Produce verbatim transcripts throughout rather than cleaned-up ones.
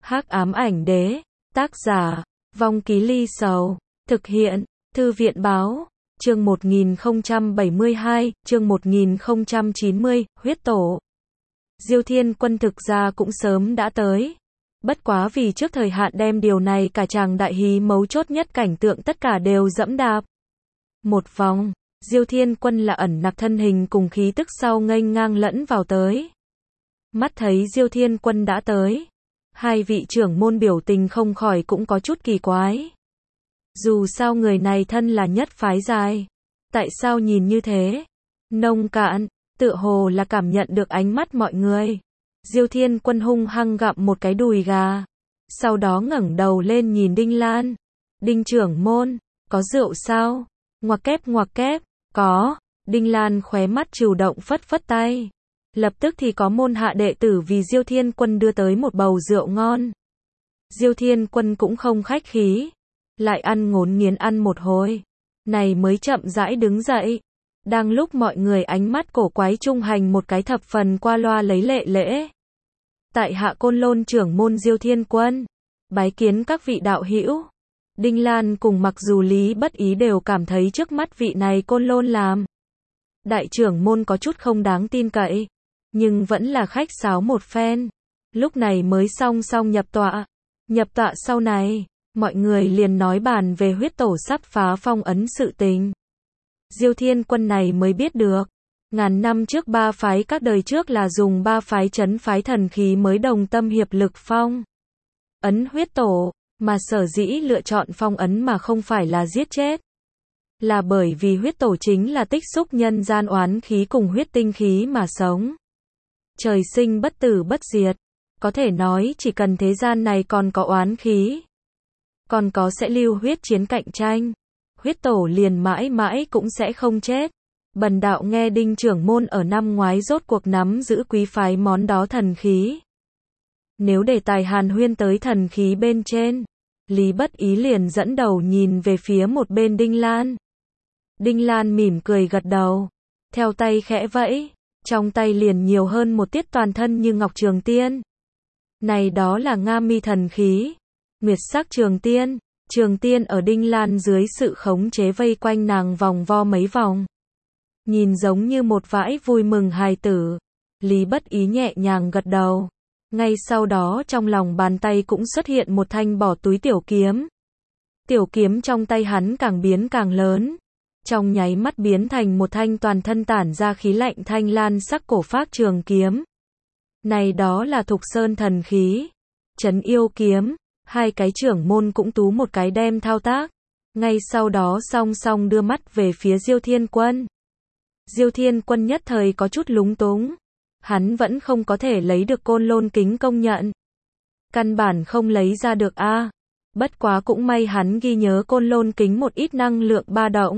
Hắc ám ảnh đế, tác giả, Vong Ký Ly Sầu, thực hiện, Thư viện báo, chương một nghìn không trăm bảy mươi hai, chương một nghìn không trăm chín mươi, huyết tổ. Diêu Thiên Quân thực ra cũng sớm đã tới. Bất quá vì trước thời hạn đem điều này cả chàng đại hí mấu chốt nhất cảnh tượng tất cả đều dẫm đạp. Một vòng, Diêu Thiên Quân là ẩn nặc thân hình cùng khí tức sau nghênh ngang lẫn vào tới. Mắt thấy Diêu Thiên Quân đã tới. Hai vị trưởng môn biểu tình không khỏi cũng có chút kỳ quái. Dù sao người này thân là nhất phái dài. Tại sao nhìn như thế? Nông cạn, tựa hồ là cảm nhận được ánh mắt mọi người. Diêu Thiên Quân hung hăng gặm một cái đùi gà. Sau đó ngẩng đầu lên nhìn Đinh Lan. Đinh trưởng môn, có rượu sao? Ngoặc kép ngoặc kép, có. Đinh Lan khóe mắt trừu động phất phất tay. Lập tức thì có môn hạ đệ tử vì Diêu Thiên Quân đưa tới một bầu rượu ngon. Diêu Thiên Quân cũng không khách khí. Lại ăn ngốn nghiến ăn một hồi. Này mới chậm rãi đứng dậy. Đang lúc mọi người ánh mắt cổ quái trung hành một cái thập phần qua loa lấy lệ lễ. Tại hạ Côn Lôn trưởng môn Diêu Thiên Quân. Bái kiến các vị đạo hữu. Đinh Lan cùng mặc dù Lý Bất Ý đều cảm thấy trước mắt vị này Côn Lôn làm. Đại trưởng môn có chút không đáng tin cậy. Nhưng vẫn là khách sáo một phen. Lúc này mới song song nhập tọa. Nhập tọa sau này, mọi người liền nói bàn về huyết tổ sắp phá phong ấn sự tình. Diêu Thiên Quân này mới biết được. Ngàn năm trước ba phái các đời trước là dùng ba phái trấn phái thần khí mới đồng tâm hiệp lực phong ấn huyết tổ. Mà sở dĩ lựa chọn phong ấn mà không phải là giết chết. Là bởi vì huyết tổ chính là tích xúc nhân gian oán khí cùng huyết tinh khí mà sống. Trời sinh bất tử bất diệt. Có thể nói chỉ cần thế gian này còn có oán khí. Còn có sẽ lưu huyết chiến cạnh tranh. Huyết tổ liền mãi mãi cũng sẽ không chết. Bần đạo nghe Đinh trưởng môn ở năm ngoái rốt cuộc nắm giữ quý phái món đó thần khí. Nếu đề tài hàn huyên tới thần khí bên trên. Lý Bất Ý liền dẫn đầu nhìn về phía một bên Đinh Lan. Đinh Lan mỉm cười gật đầu. Theo tay khẽ vẫy. Trong tay liền nhiều hơn một tiết toàn thân như ngọc trường tiên. Này đó là Nga Mi thần khí. Nguyệt sắc trường tiên. Trường tiên ở Đinh Lan dưới sự khống chế vây quanh nàng vòng vo mấy vòng. Nhìn giống như một vãi vui mừng hài tử. Lý Bất Ý nhẹ nhàng gật đầu. Ngay sau đó trong lòng bàn tay cũng xuất hiện một thanh bỏ túi tiểu kiếm. Tiểu kiếm trong tay hắn càng biến càng lớn. Trong nháy mắt biến thành một thanh toàn thân tản ra khí lạnh thanh lan sắc cổ phác trường kiếm. Này đó là Thục Sơn thần khí. Trấn yêu kiếm. Hai cái trưởng môn cũng tú một cái đem thao tác. Ngay sau đó song song đưa mắt về phía Diêu Thiên Quân. Diêu Thiên Quân nhất thời có chút lúng túng. Hắn vẫn không có thể lấy được Côn Lôn kính công nhận. Căn bản không lấy ra được a. À. Bất quá cũng may hắn ghi nhớ Côn Lôn kính một ít năng lượng ba động.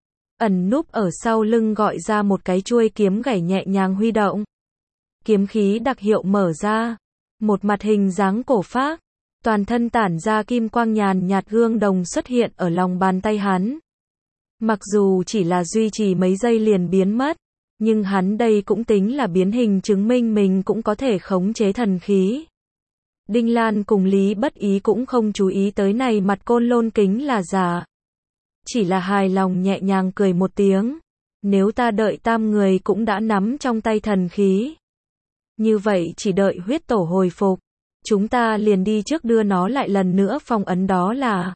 Ẩn núp ở sau lưng gọi ra một cái chuôi kiếm gảy nhẹ nhàng huy động. Kiếm khí đặc hiệu mở ra. Một mặt hình dáng cổ phác. Toàn thân tản ra kim quang nhàn nhạt gương đồng xuất hiện ở lòng bàn tay hắn. Mặc dù chỉ là duy trì mấy giây liền biến mất. Nhưng hắn đây cũng tính là biến hình chứng minh mình cũng có thể khống chế thần khí. Đinh Lan cùng Lý Bất Ý cũng không chú ý tới này mặt Côn Lôn kính là giả. Chỉ là hài lòng nhẹ nhàng cười một tiếng. Nếu ta đợi tam người cũng đã nắm trong tay thần khí. Như vậy chỉ đợi huyết tổ hồi phục. Chúng ta liền đi trước đưa nó lại lần nữa phong ấn đó là.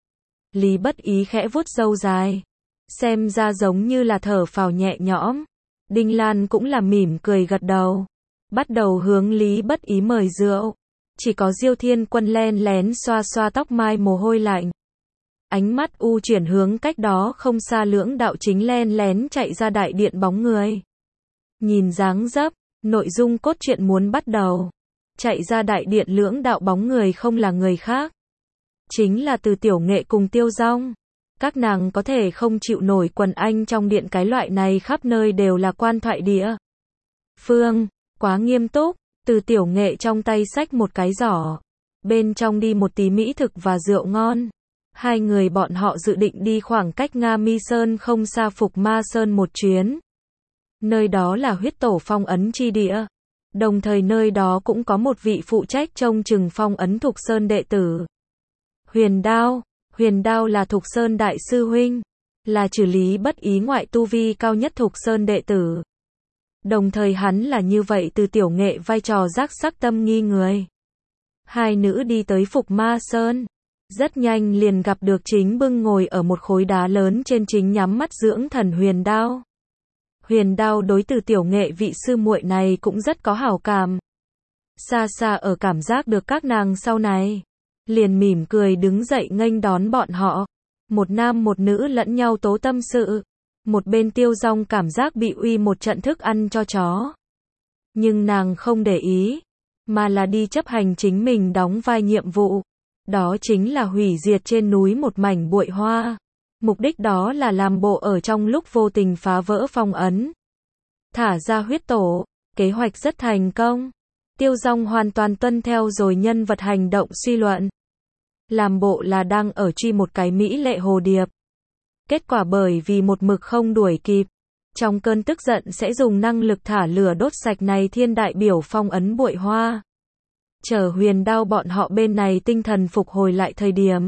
Lý Bất Ý khẽ vuốt râu dài. Xem ra giống như là thở phào nhẹ nhõm. Đinh Lan cũng là mỉm cười gật đầu. Bắt đầu hướng Lý Bất Ý mời rượu. Chỉ có Diêu Thiên Quân len lén xoa xoa tóc mai mồ hôi lạnh. Ánh mắt u chuyển hướng cách đó không xa lưỡng đạo chính len lén chạy ra đại điện bóng người. Nhìn dáng dấp, nội dung cốt truyện muốn bắt đầu. Chạy ra đại điện lưỡng đạo bóng người không là người khác. Chính là Từ Tiểu Nghệ cùng Tiêu Dong. Các nàng có thể không chịu nổi quần anh trong điện cái loại này khắp nơi đều là quan thoại địa. Phương, quá nghiêm túc, Từ Tiểu Nghệ trong tay xách một cái giỏ. Bên trong đi một tí mỹ thực và rượu ngon. Hai người bọn họ dự định đi khoảng cách Nga Mi Sơn không xa Phục Ma Sơn một chuyến. Nơi đó là huyết tổ phong ấn chi địa. Đồng thời nơi đó cũng có một vị phụ trách trông chừng phong ấn Thục Sơn đệ tử. Huyền Đao, Huyền Đao là Thục Sơn đại sư huynh, là trừ lý bất ý ngoại tu vi cao nhất Thục Sơn đệ tử. Đồng thời hắn là như vậy từ tiểu nghệ vai trò giác sắc tâm nghi người. Hai nữ đi tới Phục Ma Sơn. Rất nhanh liền gặp được chính bưng ngồi ở một khối đá lớn trên chính nhắm mắt dưỡng thần Huyền Đao. Huyền Đao đối từ tiểu nghệ vị sư muội này cũng rất có hảo cảm. Xa xa ở cảm giác được các nàng sau này. Liền mỉm cười đứng dậy nghênh đón bọn họ. Một nam một nữ lẫn nhau tố tâm sự. Một bên Tiêu Dong cảm giác bị uy một trận thức ăn cho chó. Nhưng nàng không để ý. Mà là đi chấp hành chính mình đóng vai nhiệm vụ. Đó chính là hủy diệt trên núi một mảnh bụi hoa. Mục đích đó là làm bộ ở trong lúc vô tình phá vỡ phong ấn. Thả ra huyết tổ. Kế hoạch rất thành công. Tiêu Dong hoàn toàn tuân theo rồi nhân vật hành động suy luận. Làm bộ là đang ở truy một cái mỹ lệ hồ điệp. Kết quả bởi vì một mực không đuổi kịp. Trong cơn tức giận sẽ dùng năng lực thả lửa đốt sạch này thiên đại biểu phong ấn bụi hoa. Chờ Huyền Đao bọn họ bên này tinh thần phục hồi lại thời điểm.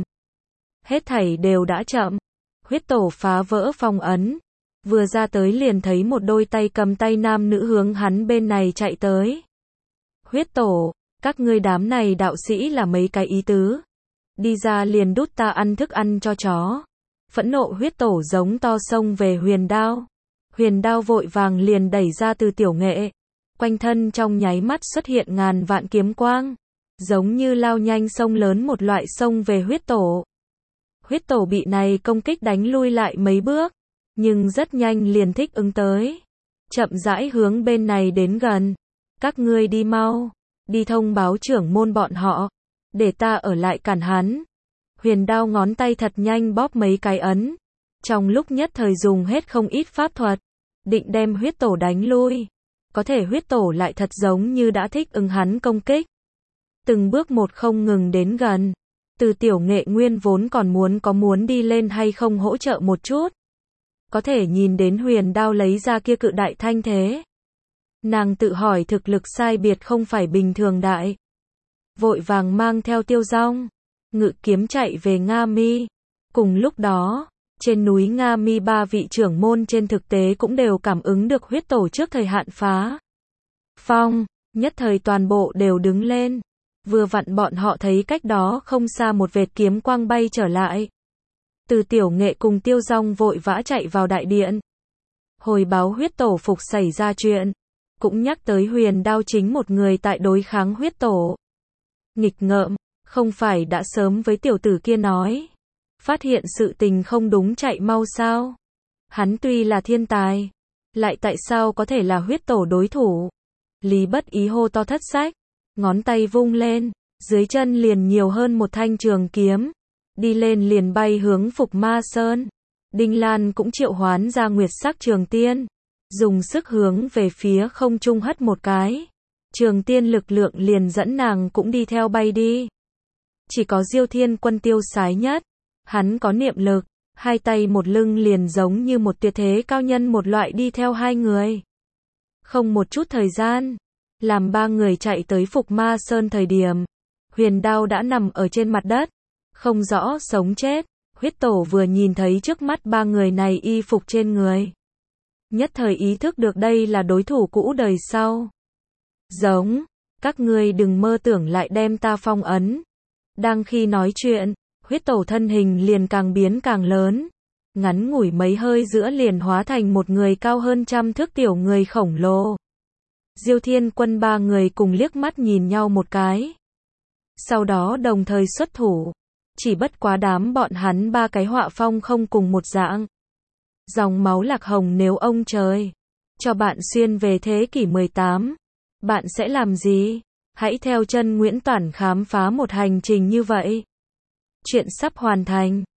Hết thảy đều đã chậm. Huyết tổ phá vỡ phong ấn. Vừa ra tới liền thấy một đôi tay cầm tay nam nữ hướng hắn bên này chạy tới. Huyết tổ, các ngươi đám này đạo sĩ là mấy cái ý tứ. Đi ra liền đút ta ăn thức ăn cho chó. Phẫn nộ huyết tổ giống to xông về Huyền Đao. Huyền Đao vội vàng liền đẩy ra từ tiểu nghệ. Quanh thân trong nháy mắt xuất hiện ngàn vạn kiếm quang. Giống như lao nhanh sông lớn một loại sông về huyết tổ. Huyết tổ bị này công kích đánh lui lại mấy bước. Nhưng rất nhanh liền thích ứng tới. Chậm rãi hướng bên này đến gần. Các ngươi đi mau. Đi thông báo trưởng môn bọn họ. Để ta ở lại cản hắn. Huyền Đao ngón tay thật nhanh bóp mấy cái ấn. Trong lúc nhất thời dùng hết không ít pháp thuật. Định đem huyết tổ đánh lui. Có thể huyết tổ lại thật giống như đã thích ứng hắn công kích. Từng bước một không ngừng đến gần. Từ tiểu nghệ nguyên vốn còn muốn có muốn đi lên hay không hỗ trợ một chút. Có thể nhìn đến Huyền Đao lấy ra kia cự đại thanh thế. Nàng tự hỏi thực lực sai biệt không phải bình thường đại. Vội vàng mang theo Tiêu Dong. Ngự kiếm chạy về Nga Mi. Cùng lúc đó, trên núi Nga Mi ba vị trưởng môn trên thực tế cũng đều cảm ứng được huyết tổ trước thời hạn phá. Phong, nhất thời toàn bộ đều đứng lên. Vừa vặn bọn họ thấy cách đó không xa một vệt kiếm quang bay trở lại. Từ tiểu nghệ cùng Tiêu Dong vội vã chạy vào đại điện. Hồi báo huyết tổ phục xảy ra chuyện. Cũng nhắc tới Huyền Đao chính một người tại đối kháng huyết tổ. Nghịch ngợm, không phải đã sớm với tiểu tử kia nói. Phát hiện sự tình không đúng chạy mau sao. Hắn tuy là thiên tài. Lại tại sao có thể là huyết tổ đối thủ. Lý bất ý hô to thất sách. Ngón tay vung lên. Dưới chân liền nhiều hơn một thanh trường kiếm. Đi lên liền bay hướng Phục Ma Sơn. Đinh Lan cũng triệu hoán ra nguyệt sắc trường tiên. Dùng sức hướng về phía không trung hất một cái. Trường tiên lực lượng liền dẫn nàng cũng đi theo bay đi. Chỉ có Diêu Thiên Quân tiêu sái nhất. Hắn có niệm lực. Hai tay một lưng liền giống như một tuyệt thế cao nhân một loại đi theo hai người. Không một chút thời gian. Làm ba người chạy tới Phục Ma Sơn thời điểm. Huyền Đao đã nằm ở trên mặt đất. Không rõ sống chết. Huyết tổ vừa nhìn thấy trước mắt ba người này y phục trên người. Nhất thời ý thức được đây là đối thủ cũ đời sau. Giống. Các ngươi đừng mơ tưởng lại đem ta phong ấn. Đang khi nói chuyện. Huyết tổ thân hình liền càng biến càng lớn. Ngắn ngủi mấy hơi giữa liền hóa thành một người cao hơn trăm thước tiểu người khổng lồ. Diêu Thiên Quân ba người cùng liếc mắt nhìn nhau một cái. Sau đó đồng thời xuất thủ. Chỉ bất quá đám bọn hắn ba cái họa phong không cùng một dạng. Dòng máu lạc hồng nếu ông trời cho bạn xuyên về thế kỷ mười tám. Bạn sẽ làm gì? Hãy theo chân Nguyễn Toản khám phá một hành trình như vậy. Chuyện sắp hoàn thành.